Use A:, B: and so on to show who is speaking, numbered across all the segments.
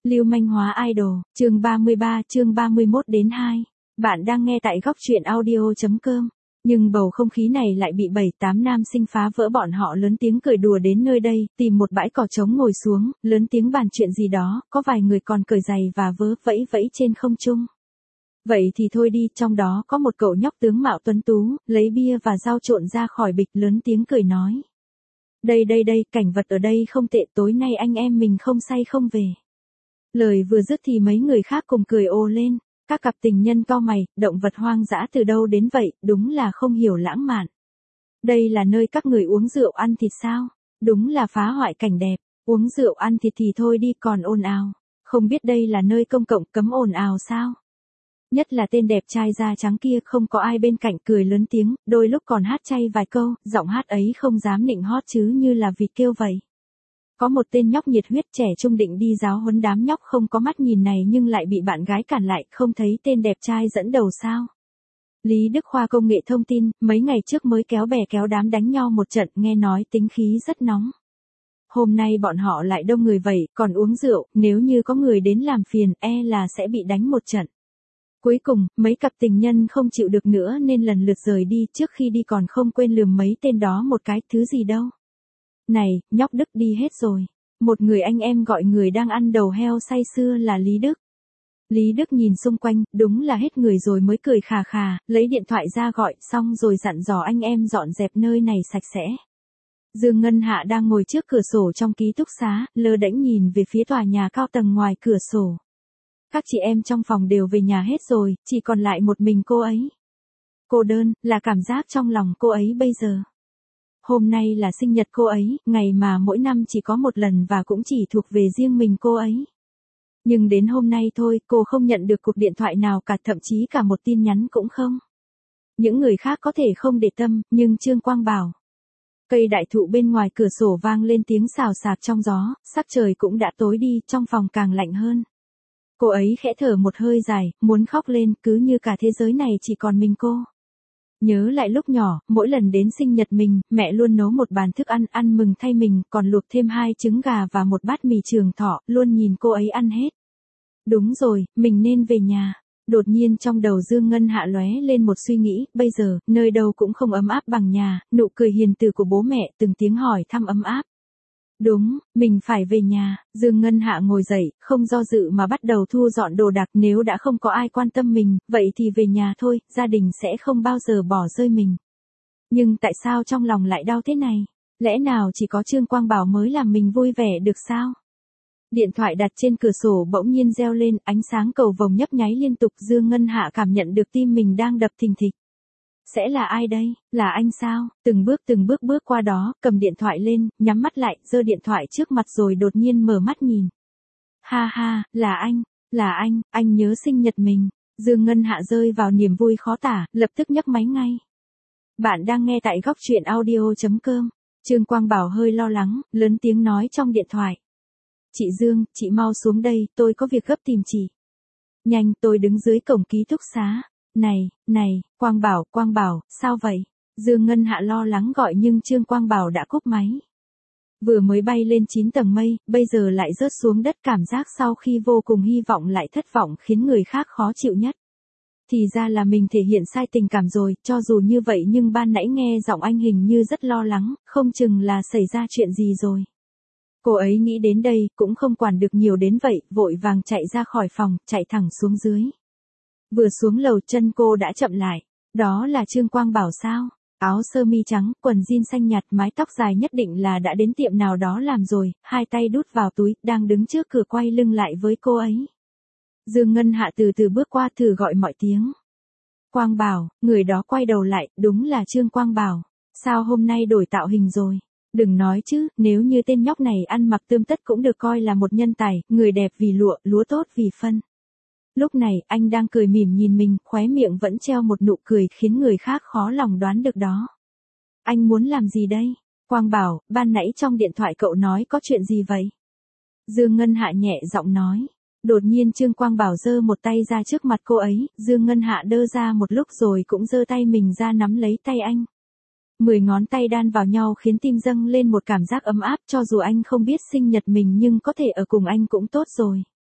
A: Lưu manh hóa idol, chương 33, chương 31 đến 2. Bạn đang nghe tại góc truyện audio.com. Nhưng bầu không khí này lại bị 7-8 nam sinh phá vỡ, bọn họ lớn tiếng cười đùa đến nơi đây, tìm một bãi cỏ trống ngồi xuống, lớn tiếng bàn chuyện gì đó, có vài người còn cởi giày và vớ vẫy vẫy trên không trung. Vậy thì thôi đi, trong đó có một cậu nhóc tướng mạo tuấn tú, lấy bia và dao trộn ra khỏi bịch, lớn tiếng cười nói. Đây, cảnh vật ở đây không tệ, tối nay anh em mình không say không về. Lời vừa dứt thì mấy người khác cùng cười ồ lên, các cặp tình nhân cau mày, động vật hoang dã từ đâu đến vậy, đúng là không hiểu lãng mạn. Đây là nơi các người uống rượu ăn thịt sao? Đúng là phá hoại cảnh đẹp, uống rượu ăn thịt thì thôi đi còn ồn ào, không biết đây là nơi công cộng cấm ồn ào sao? Nhất là tên đẹp trai da trắng kia, không có ai bên cạnh, cười lớn tiếng, đôi lúc còn hát chay vài câu, giọng hát ấy không dám nịnh hót chứ như là vịt kêu vậy. Có một tên nhóc nhiệt huyết trẻ trung định đi giáo huấn đám nhóc không có mắt nhìn này nhưng lại bị bạn gái cản lại, không thấy tên đẹp trai dẫn đầu sao. Lý Đức Khoa công nghệ thông tin, mấy ngày trước mới kéo bè kéo đám đánh nhau một trận, nghe nói tính khí rất nóng. Hôm nay bọn họ lại đông người vậy, còn uống rượu, nếu như có người đến làm phiền, là sẽ bị đánh một trận. Cuối cùng, mấy cặp tình nhân không chịu được nữa nên lần lượt rời đi, trước khi đi còn không quên lườm mấy tên đó một cái, thứ gì đâu. Này, nhóc Đức đi hết rồi. Một người anh em gọi người đang ăn đầu heo say sưa là Lý Đức. Lý Đức nhìn xung quanh, đúng là hết người rồi mới cười khà khà, lấy điện thoại ra gọi, xong rồi dặn dò anh em dọn dẹp nơi này sạch sẽ. Dương Ngân Hạ đang ngồi trước cửa sổ trong ký túc xá, lơ đễnh nhìn về phía tòa nhà cao tầng ngoài cửa sổ. Các chị em trong phòng đều về nhà hết rồi, chỉ còn lại một mình cô ấy. Cô đơn, là cảm giác trong lòng cô ấy bây giờ. Hôm nay là sinh nhật cô ấy, ngày mà mỗi năm chỉ có một lần và cũng chỉ thuộc về riêng mình cô ấy. Nhưng đến hôm nay thôi, cô không nhận được cuộc điện thoại nào cả, thậm chí cả một tin nhắn cũng không. Những người khác có thể không để tâm, nhưng Trương Quang Bảo. Cây đại thụ bên ngoài cửa sổ vang lên tiếng xào xạc trong gió, sắc trời cũng đã tối đi, trong phòng càng lạnh hơn. Cô ấy khẽ thở một hơi dài, muốn khóc lên, cứ như cả thế giới này chỉ còn mình cô. Nhớ lại lúc nhỏ, mỗi lần đến sinh nhật mình, mẹ luôn nấu một bàn thức ăn, ăn mừng thay mình, còn luộc thêm 2 trứng gà và một bát mì Trường Thọ, luôn nhìn cô ấy ăn hết. Đúng rồi, mình nên về nhà. Đột nhiên trong đầu Dương Ngân Hạ lóe lên một suy nghĩ, bây giờ, nơi đâu cũng không ấm áp bằng nhà, nụ cười hiền từ của bố mẹ, từng tiếng hỏi thăm ấm áp. Đúng, mình phải về nhà. Dương Ngân Hạ ngồi dậy, không do dự mà bắt đầu thu dọn đồ đạc, nếu đã không có ai quan tâm mình, vậy thì về nhà thôi, gia đình sẽ không bao giờ bỏ rơi mình. Nhưng tại sao trong lòng lại đau thế này? Lẽ nào chỉ có Trương Quang Bảo mới làm mình vui vẻ được sao? Điện thoại đặt trên cửa sổ bỗng nhiên reo lên, ánh sáng cầu vồng nhấp nháy liên tục, Dương Ngân Hạ cảm nhận được tim mình đang đập thình thịch. Sẽ là ai đây? Là anh sao? Từng bước bước qua đó, cầm điện thoại lên, nhắm mắt lại, giơ điện thoại trước mặt rồi đột nhiên mở mắt nhìn. Ha ha, là anh nhớ sinh nhật mình. Dương Ngân Hạ rơi vào niềm vui khó tả, lập tức nhấc máy ngay. Bạn đang nghe tại góc truyện audio.com. Trương Quang Bảo hơi lo lắng, lớn tiếng nói trong điện thoại. Chị Dương, chị mau xuống đây, tôi có việc gấp tìm chị. Nhanh, tôi đứng dưới cổng ký túc xá. Này, Quang Bảo, sao vậy? Dương Ngân Hạ lo lắng gọi nhưng Trương Quang Bảo đã cúp máy. Vừa mới bay lên 9 tầng mây, bây giờ lại rớt xuống đất, cảm giác sau khi vô cùng hy vọng lại thất vọng khiến người khác khó chịu nhất. Thì ra là mình thể hiện sai tình cảm rồi, cho dù như vậy nhưng ban nãy nghe giọng anh hình như rất lo lắng, không chừng là xảy ra chuyện gì rồi. Cô ấy nghĩ đến đây, cũng không quản được nhiều đến vậy, vội vàng chạy ra khỏi phòng, chạy thẳng xuống dưới. Vừa xuống lầu chân cô đã chậm lại. Đó là Trương Quang Bảo sao? Áo sơ mi trắng, quần jean xanh nhạt, mái tóc dài, nhất định là đã đến tiệm nào đó làm rồi, hai tay đút vào túi, đang đứng trước cửa quay lưng lại với cô ấy. Dương Ngân Hạ từ từ bước qua, thử gọi mọi tiếng. Quang Bảo, người đó quay đầu lại, đúng là Trương Quang Bảo. Sao hôm nay đổi tạo hình rồi? Đừng nói chứ, nếu như tên nhóc này ăn mặc tươm tất cũng được coi là một nhân tài, người đẹp vì lụa, lúa tốt vì phân. Lúc này, anh đang cười mỉm nhìn mình, khóe miệng vẫn treo một nụ cười khiến người khác khó lòng đoán được đó. Anh muốn làm gì đây? Quang Bảo, ban nãy trong điện thoại cậu nói có chuyện gì vậy? Dương Ngân Hạ nhẹ giọng nói. Đột nhiên Trương Quang Bảo giơ một tay ra trước mặt cô ấy, Dương Ngân Hạ đơ ra một lúc rồi cũng giơ tay mình ra nắm lấy tay anh. 10 ngón tay đan vào nhau khiến tim dâng lên một cảm giác ấm áp, cho dù anh không biết sinh nhật mình nhưng có thể ở cùng anh cũng tốt rồi.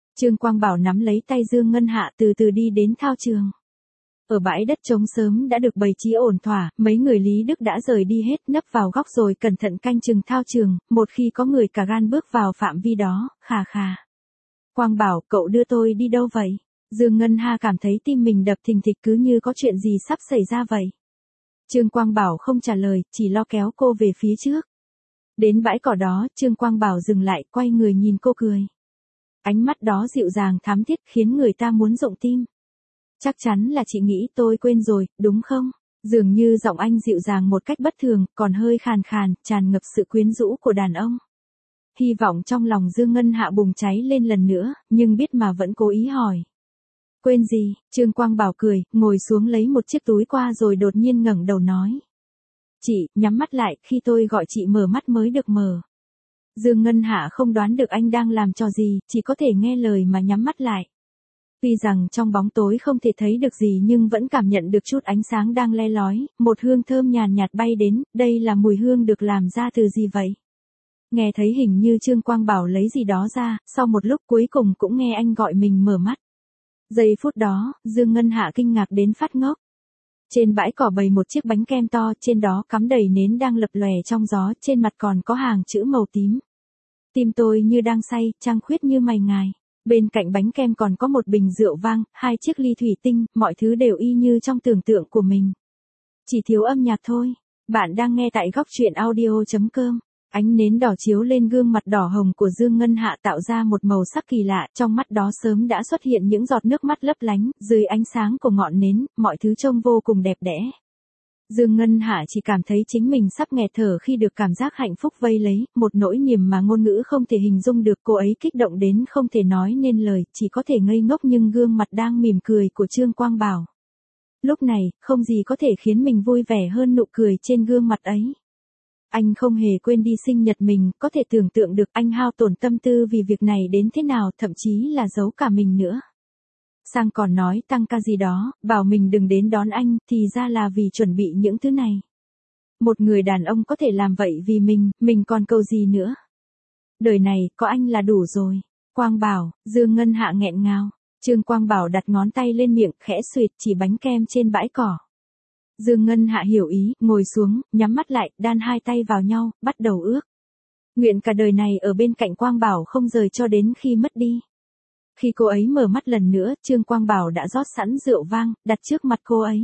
A: Trương Quang Bảo nắm lấy tay Dương Ngân Hạ từ từ đi đến thao trường. Ở bãi đất trống sớm đã được bày trí ổn thỏa, mấy người Lý Đức đã rời đi hết, nấp vào góc rồi cẩn thận canh chừng thao trường, một khi có người cả gan bước vào phạm vi đó, khà khà. Quang Bảo, cậu đưa tôi đi đâu vậy? Dương Ngân Hạ cảm thấy tim mình đập thình thịch cứ như có chuyện gì sắp xảy ra vậy. Trương Quang Bảo không trả lời, chỉ lo kéo cô về phía trước. Đến bãi cỏ đó, Trương Quang Bảo dừng lại, quay người nhìn cô cười. Ánh mắt đó dịu dàng thắm thiết khiến người ta muốn rụng tim. Chắc chắn là chị nghĩ tôi quên rồi, đúng không? Dường như giọng anh dịu dàng một cách bất thường, còn hơi khàn khàn, tràn ngập sự quyến rũ của đàn ông. Hy vọng trong lòng Dương Ngân Hạ bùng cháy lên lần nữa, nhưng biết mà vẫn cố ý hỏi. Quên gì? Trương Quang Bảo cười, ngồi xuống lấy một chiếc túi qua rồi đột nhiên ngẩng đầu nói. Chị, nhắm mắt lại, khi tôi gọi chị mở mắt mới được mở. Dương Ngân Hạ không đoán được anh đang làm trò gì, chỉ có thể nghe lời mà nhắm mắt lại. Tuy rằng trong bóng tối không thể thấy được gì nhưng vẫn cảm nhận được chút ánh sáng đang le lói, một hương thơm nhàn nhạt bay đến, đây là mùi hương được làm ra từ gì vậy? Nghe thấy hình như Trương Quang Bảo lấy gì đó ra, sau một lúc cuối cùng cũng nghe anh gọi mình mở mắt. Giây phút đó, Dương Ngân Hạ kinh ngạc đến phát ngốc. Trên bãi cỏ bày một chiếc bánh kem to, trên đó cắm đầy nến đang lập lòe trong gió, trên mặt còn có hàng chữ màu tím. Tim tôi như đang say, trăng khuyết như mày ngài. Bên cạnh bánh kem còn có một bình rượu vang, 2 chiếc ly thủy tinh, mọi thứ đều y như trong tưởng tượng của mình. Chỉ thiếu âm nhạc thôi. Bạn đang nghe tại góc truyện audio.com. Ánh nến đỏ chiếu lên gương mặt đỏ hồng của Dương Ngân Hạ tạo ra một màu sắc kỳ lạ, trong mắt đó sớm đã xuất hiện những giọt nước mắt lấp lánh, dưới ánh sáng của ngọn nến, mọi thứ trông vô cùng đẹp đẽ. Dương Ngân Hạ chỉ cảm thấy chính mình sắp nghẹt thở khi được cảm giác hạnh phúc vây lấy, một nỗi niềm mà ngôn ngữ không thể hình dung được, cô ấy kích động đến không thể nói nên lời, chỉ có thể ngây ngốc nhưng gương mặt đang mỉm cười của Trương Quang Bảo. Lúc này, không gì có thể khiến mình vui vẻ hơn nụ cười trên gương mặt ấy. Anh không hề quên đi sinh nhật mình, có thể tưởng tượng được anh hao tổn tâm tư vì việc này đến thế nào, thậm chí là giấu cả mình nữa. Sang còn nói tăng ca gì đó, bảo mình đừng đến đón anh, thì ra là vì chuẩn bị những thứ này. Một người đàn ông có thể làm vậy vì mình còn cầu gì nữa. Đời này, có anh là đủ rồi. Quang Bảo, Dương Ngân Hạ nghẹn ngào. Trương Quang Bảo đặt ngón tay lên miệng, khẽ xuyệt chỉ bánh kem trên bãi cỏ. Dương Ngân Hạ hiểu ý, ngồi xuống, nhắm mắt lại, đan 2 tay vào nhau, bắt đầu ước. Nguyện cả đời này ở bên cạnh Quang Bảo không rời cho đến khi mất đi. Khi cô ấy mở mắt lần nữa, Trương Quang Bảo đã rót sẵn rượu vang, đặt trước mặt cô ấy.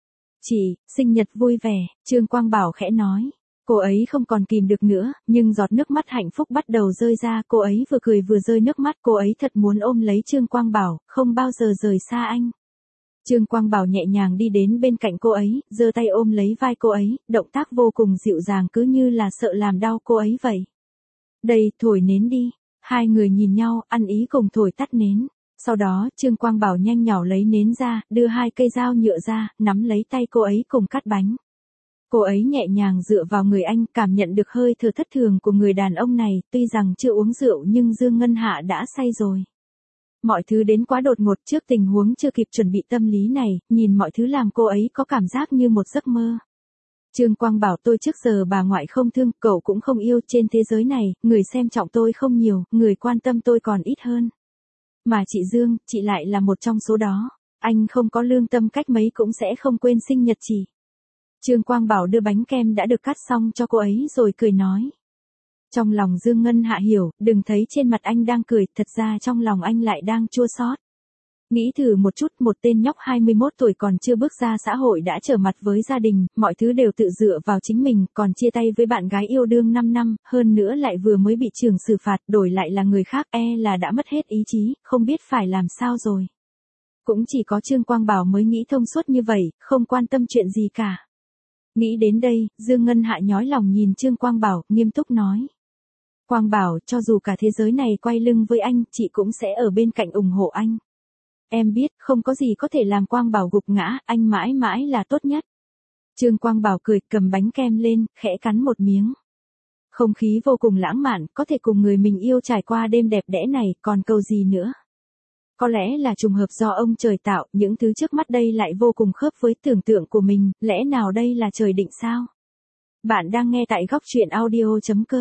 A: Chị, sinh nhật vui vẻ, Trương Quang Bảo khẽ nói. Cô ấy không còn kìm được nữa, nhưng giọt nước mắt hạnh phúc bắt đầu rơi ra, cô ấy vừa cười vừa rơi nước mắt, cô ấy thật muốn ôm lấy Trương Quang Bảo, không bao giờ rời xa anh. Trương Quang Bảo nhẹ nhàng đi đến bên cạnh cô ấy, giơ tay ôm lấy vai cô ấy, động tác vô cùng dịu dàng cứ như là sợ làm đau cô ấy vậy. Đây, thổi nến đi. Hai người nhìn nhau, ăn ý cùng thổi tắt nến. Sau đó, Trương Quang Bảo nhanh nhỏ lấy nến ra, đưa 2 cây dao nhựa ra, nắm lấy tay cô ấy cùng cắt bánh. Cô ấy nhẹ nhàng dựa vào người anh, cảm nhận được hơi thở thất thường của người đàn ông này, tuy rằng chưa uống rượu nhưng Dương Ngân Hạ đã say rồi. Mọi thứ đến quá đột ngột, trước tình huống chưa kịp chuẩn bị tâm lý này, nhìn mọi thứ làm cô ấy có cảm giác như một giấc mơ. Trương Quang Bảo, tôi trước giờ bà ngoại không thương, cậu cũng không yêu, trên thế giới này, người xem trọng tôi không nhiều, người quan tâm tôi còn ít hơn. Mà chị Dương, chị lại là một trong số đó. Anh không có lương tâm cách mấy cũng sẽ không quên sinh nhật chị. Trương Quang Bảo đưa bánh kem đã được cắt xong cho cô ấy rồi cười nói. Trong lòng Dương Ngân Hạ hiểu, đừng thấy trên mặt anh đang cười, thật ra trong lòng anh lại đang chua xót. Nghĩ thử một chút, một tên nhóc 21 tuổi còn chưa bước ra xã hội đã trở mặt với gia đình, mọi thứ đều tự dựa vào chính mình, còn chia tay với bạn gái yêu đương 5 năm, hơn nữa lại vừa mới bị trường xử phạt, đổi lại là người khác, là đã mất hết ý chí, không biết phải làm sao rồi. Cũng chỉ có Trương Quang Bảo mới nghĩ thông suốt như vậy, không quan tâm chuyện gì cả. Nghĩ đến đây, Dương Ngân Hạ nhói lòng nhìn Trương Quang Bảo, nghiêm túc nói. Quang Bảo, cho dù cả thế giới này quay lưng với anh, chị cũng sẽ ở bên cạnh ủng hộ anh. Em biết, không có gì có thể làm Quang Bảo gục ngã, anh mãi mãi là tốt nhất. Trương Quang Bảo cười, cầm bánh kem lên, khẽ cắn một miếng. Không khí vô cùng lãng mạn, có thể cùng người mình yêu trải qua đêm đẹp đẽ này, còn câu gì nữa. Có lẽ là trùng hợp do ông trời tạo, những thứ trước mắt đây lại vô cùng khớp với tưởng tượng của mình, lẽ nào đây là trời định sao? Bạn đang nghe tại góc truyện audio.com.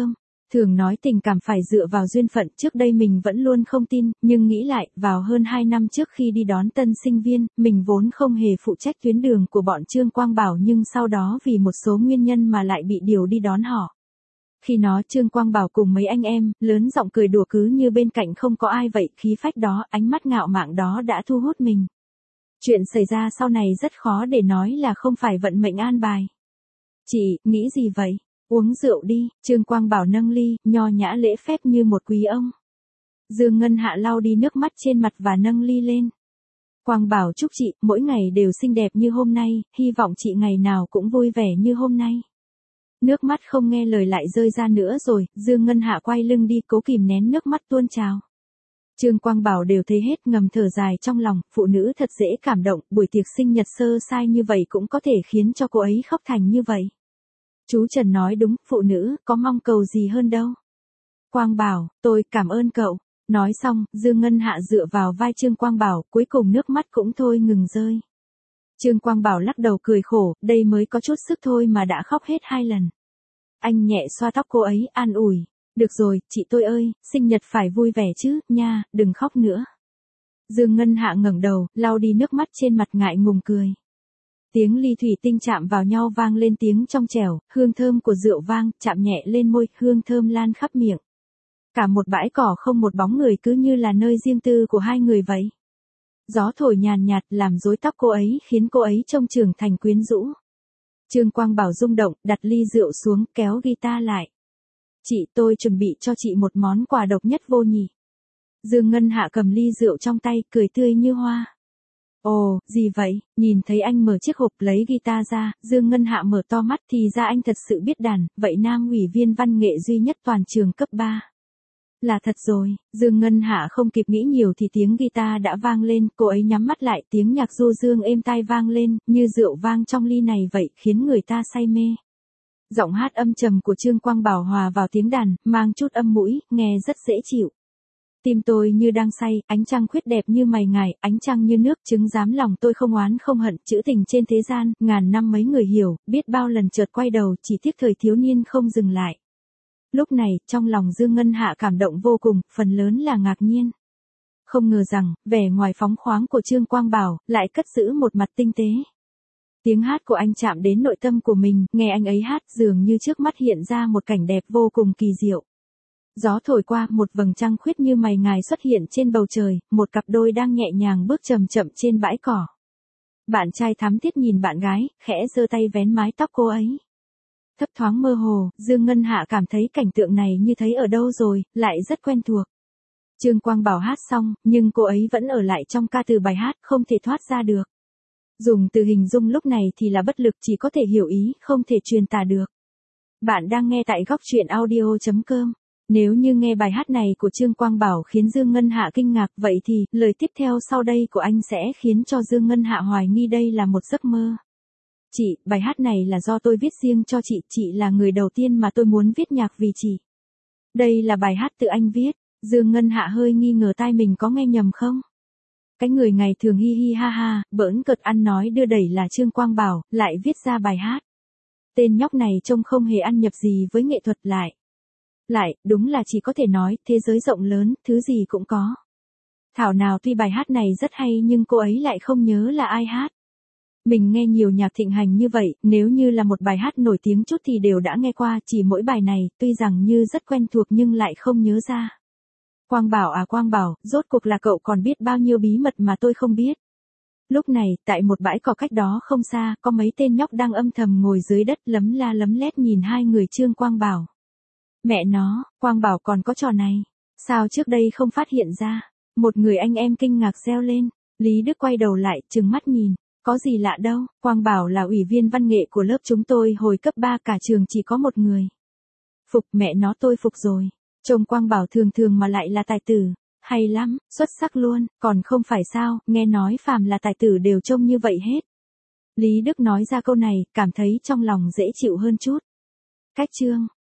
A: Thường nói tình cảm phải dựa vào duyên phận, trước đây mình vẫn luôn không tin, nhưng nghĩ lại, vào hơn 2 năm trước khi đi đón tân sinh viên, mình vốn không hề phụ trách tuyến đường của bọn Trương Quang Bảo nhưng sau đó vì một số nguyên nhân mà lại bị điều đi đón họ. Khi nó Trương Quang Bảo cùng mấy anh em, lớn giọng cười đùa cứ như bên cạnh không có ai vậy, khí phách đó, ánh mắt ngạo mạn đó đã thu hút mình. Chuyện xảy ra sau này rất khó để nói là không phải vận mệnh an bài. Chị, nghĩ gì vậy? Uống rượu đi, Trương Quang Bảo nâng ly, nho nhã lễ phép như một quý ông. Dương Ngân Hạ lau đi nước mắt trên mặt và nâng ly lên. Quang Bảo chúc chị, mỗi ngày đều xinh đẹp như hôm nay, hy vọng chị ngày nào cũng vui vẻ như hôm nay. Nước mắt không nghe lời lại rơi ra nữa rồi, Dương Ngân Hạ quay lưng đi cố kìm nén nước mắt tuôn trào. Trương Quang Bảo đều thấy hết ngầm thở dài trong lòng, phụ nữ thật dễ cảm động, buổi tiệc sinh nhật sơ sai như vậy cũng có thể khiến cho cô ấy khóc thành như vậy. Chú Trần nói đúng, phụ nữ, có mong cầu gì hơn đâu. Quang Bảo, tôi cảm ơn cậu. Nói xong, Dương Ngân Hạ dựa vào vai Trương Quang Bảo, cuối cùng nước mắt cũng thôi ngừng rơi. Trương Quang Bảo lắc đầu cười khổ, đây mới có chút sức thôi mà đã khóc hết 2 lần. Anh nhẹ xoa tóc cô ấy, an ủi. Được rồi, chị tôi ơi, sinh nhật phải vui vẻ chứ, nha, đừng khóc nữa. Dương Ngân Hạ ngẩng đầu, lau đi nước mắt trên mặt ngại ngùng cười. Tiếng ly thủy tinh chạm vào nhau vang lên tiếng trong trẻo, hương thơm của rượu vang, chạm nhẹ lên môi, hương thơm lan khắp miệng. Cả một bãi cỏ không một bóng người cứ như là nơi riêng tư của hai người vậy. Gió thổi nhàn nhạt làm rối tóc cô ấy khiến cô ấy trông trưởng thành quyến rũ. Trương Quang Bảo rung động, đặt ly rượu xuống, kéo guitar lại. Chị, tôi chuẩn bị cho chị một món quà độc nhất vô nhị. Dương Ngân Hạ cầm ly rượu trong tay, cười tươi như hoa. Ồ, gì vậy? Nhìn thấy anh mở chiếc hộp lấy guitar ra, Dương Ngân Hạ mở to mắt thì ra anh thật sự biết đàn, vậy nam ủy viên văn nghệ duy nhất toàn trường cấp 3. Là thật rồi, Dương Ngân Hạ không kịp nghĩ nhiều thì tiếng guitar đã vang lên, cô ấy nhắm mắt lại, tiếng nhạc du dương êm tai vang lên, như rượu vang trong ly này vậy, khiến người ta say mê. Giọng hát âm trầm của Trương Quang Bảo hòa vào tiếng đàn, mang chút âm mũi, nghe rất dễ chịu. Tim tôi như đang say, ánh trăng khuyết đẹp như mày ngài, ánh trăng như nước, chứng giám lòng tôi không oán không hận, trữ tình trên thế gian, ngàn năm mấy người hiểu, biết bao lần chợt quay đầu, chỉ tiếc thời thiếu niên không dừng lại. Lúc này, trong lòng Dương Ngân Hạ cảm động vô cùng, phần lớn là ngạc nhiên. Không ngờ rằng, vẻ ngoài phóng khoáng của Trương Quang Bảo, lại cất giữ một mặt tinh tế. Tiếng hát của anh chạm đến nội tâm của mình, nghe anh ấy hát dường như trước mắt hiện ra một cảnh đẹp vô cùng kỳ diệu. Gió thổi qua, một vầng trăng khuyết như mày ngài xuất hiện trên bầu trời, một cặp đôi đang nhẹ nhàng bước chậm chậm trên bãi cỏ. Bạn trai thắm thiết nhìn bạn gái, khẽ giơ tay vén mái tóc cô ấy. Thấp thoáng mơ hồ, Dương Ngân Hạ cảm thấy cảnh tượng này như thấy ở đâu rồi, lại rất quen thuộc. Trương Quang Bảo hát xong, nhưng cô ấy vẫn ở lại trong ca từ bài hát, không thể thoát ra được. Dùng từ hình dung lúc này thì là bất lực, chỉ có thể hiểu ý, không thể truyền tả được. Bạn đang nghe tại góc truyện audio.com. Nếu như nghe bài hát này của Trương Quang Bảo khiến Dương Ngân Hạ kinh ngạc, vậy thì, lời tiếp theo sau đây của anh sẽ khiến cho Dương Ngân Hạ hoài nghi đây là một giấc mơ. Chị, bài hát này là do tôi viết riêng cho chị là người đầu tiên mà tôi muốn viết nhạc vì chị. Đây là bài hát tự anh viết. Dương Ngân Hạ hơi nghi ngờ tai mình có nghe nhầm không? Cái người ngày thường hi hi ha ha, bỡn cợt ăn nói đưa đẩy là Trương Quang Bảo, lại viết ra bài hát. Tên nhóc này trông không hề ăn nhập gì với nghệ thuật lại. Đúng là chỉ có thể nói, thế giới rộng lớn, thứ gì cũng có. Thảo nào tuy bài hát này rất hay nhưng cô ấy lại không nhớ là ai hát. Mình nghe nhiều nhạc thịnh hành như vậy, nếu như là một bài hát nổi tiếng chút thì đều đã nghe qua, chỉ mỗi bài này, tuy rằng như rất quen thuộc nhưng lại không nhớ ra. Quang Bảo à Quang Bảo, rốt cuộc là cậu còn biết bao nhiêu bí mật mà tôi không biết. Lúc này, tại một bãi cỏ cách đó không xa, có mấy tên nhóc đang âm thầm ngồi dưới đất lấm la lấm lét nhìn hai người Trương Quang Bảo. Mẹ nó, Quang Bảo còn có trò này. Sao trước đây không phát hiện ra? Một người anh em kinh ngạc reo lên. Lý Đức quay đầu lại, trừng mắt nhìn. Có gì lạ đâu, Quang Bảo là ủy viên văn nghệ của lớp chúng tôi hồi cấp 3, cả trường chỉ có một người. Phục, mẹ nó tôi phục rồi. Trông Quang Bảo thường thường mà lại là tài tử. Hay lắm, xuất sắc luôn, còn không phải sao, nghe nói phàm là tài tử đều trông như vậy hết. Lý Đức nói ra câu này, cảm thấy trong lòng dễ chịu hơn chút. Cách chương